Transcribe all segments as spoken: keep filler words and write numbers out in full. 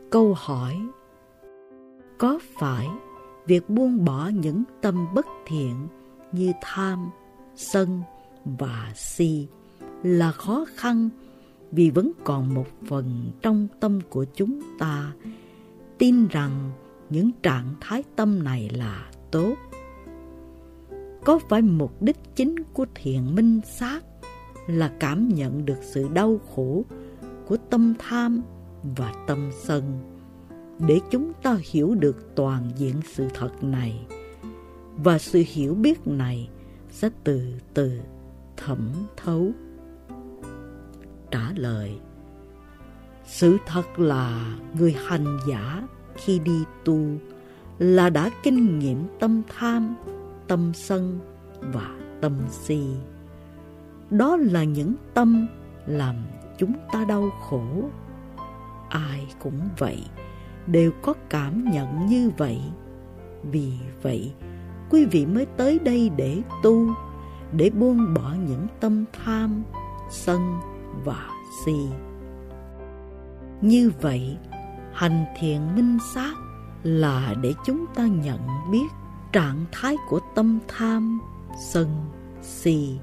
Câu hỏi: có phải việc buông bỏ những tâm bất thiện như tham, sân và si là khó khăn vì vẫn còn một phần trong tâm của chúng ta tin rằng những trạng thái tâm này là tốt? Có phải mục đích chính của thiền minh sát là cảm nhận được sự đau khổ của tâm tham và tâm sân, để chúng ta hiểu được toàn diện sự thật này, và sự hiểu biết này sẽ từ từ thẩm thấu? Trả lời: sự thật là người hành giả khi đi tu là đã kinh nghiệm tâm tham, tâm sân và tâm si. Đó là những tâm làm chúng ta đau khổ. Ai cũng vậy, đều có cảm nhận như vậy. Vì vậy, quý vị mới tới đây để tu, để buông bỏ những tâm tham, sân và si. Như vậy, hành thiền minh sát là để chúng ta nhận biết trạng thái của tâm tham, sân, si.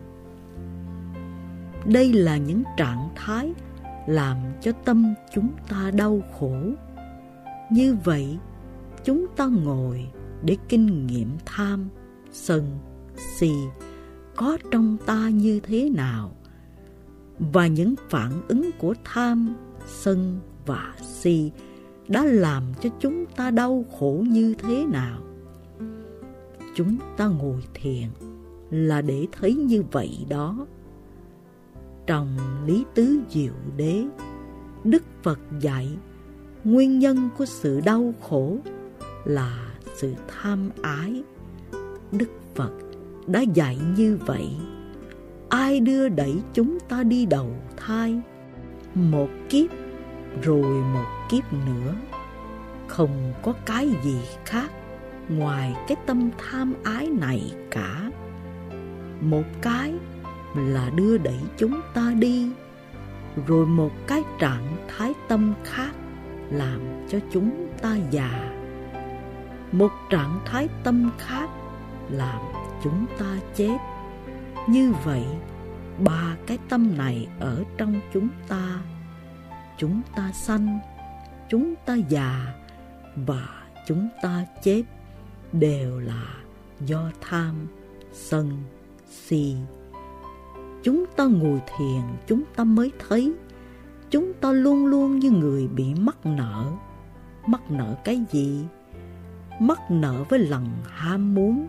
Đây là những trạng thái làm cho tâm chúng ta đau khổ. Như vậy, chúng ta ngồi để kinh nghiệm tham, sân, si có trong ta như thế nào, và những phản ứng của tham, sân và si đã làm cho chúng ta đau khổ như thế nào. Chúng ta ngồi thiền là để thấy như vậy đó. Trong Lý Tứ Diệu Đế, Đức Phật dạy nguyên nhân của sự đau khổ là sự tham ái. Đức Phật đã dạy như vậy. Ai đưa đẩy chúng ta đi đầu thai, một kiếp rồi một kiếp nữa? Không có cái gì khác ngoài cái tâm tham ái này cả. Một cái là đưa đẩy chúng ta đi, rồi một cái trạng thái tâm khác làm cho chúng ta già. Một trạng thái tâm khác làm chúng ta chết. Như vậy, ba cái tâm này ở trong chúng ta. Chúng ta sanh, chúng ta già và chúng ta chết đều là do tham, sân, si. Chúng ta ngồi thiền, chúng ta mới thấy chúng ta luôn luôn như người bị mắc nợ. Mắc nợ cái gì? Mắc nợ với lòng ham muốn.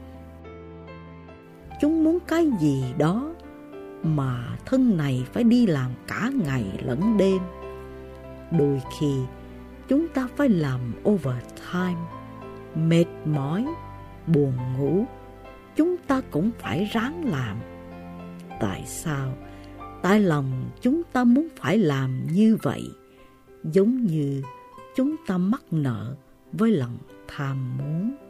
Chúng muốn cái gì đó mà thân này phải đi làm cả ngày lẫn đêm. Đôi khi chúng ta phải làm overtime, mệt mỏi, buồn ngủ, chúng ta cũng phải ráng làm. Tại sao? Tại lòng chúng ta muốn phải làm như vậy, giống như chúng ta mắc nợ với lòng tham muốn.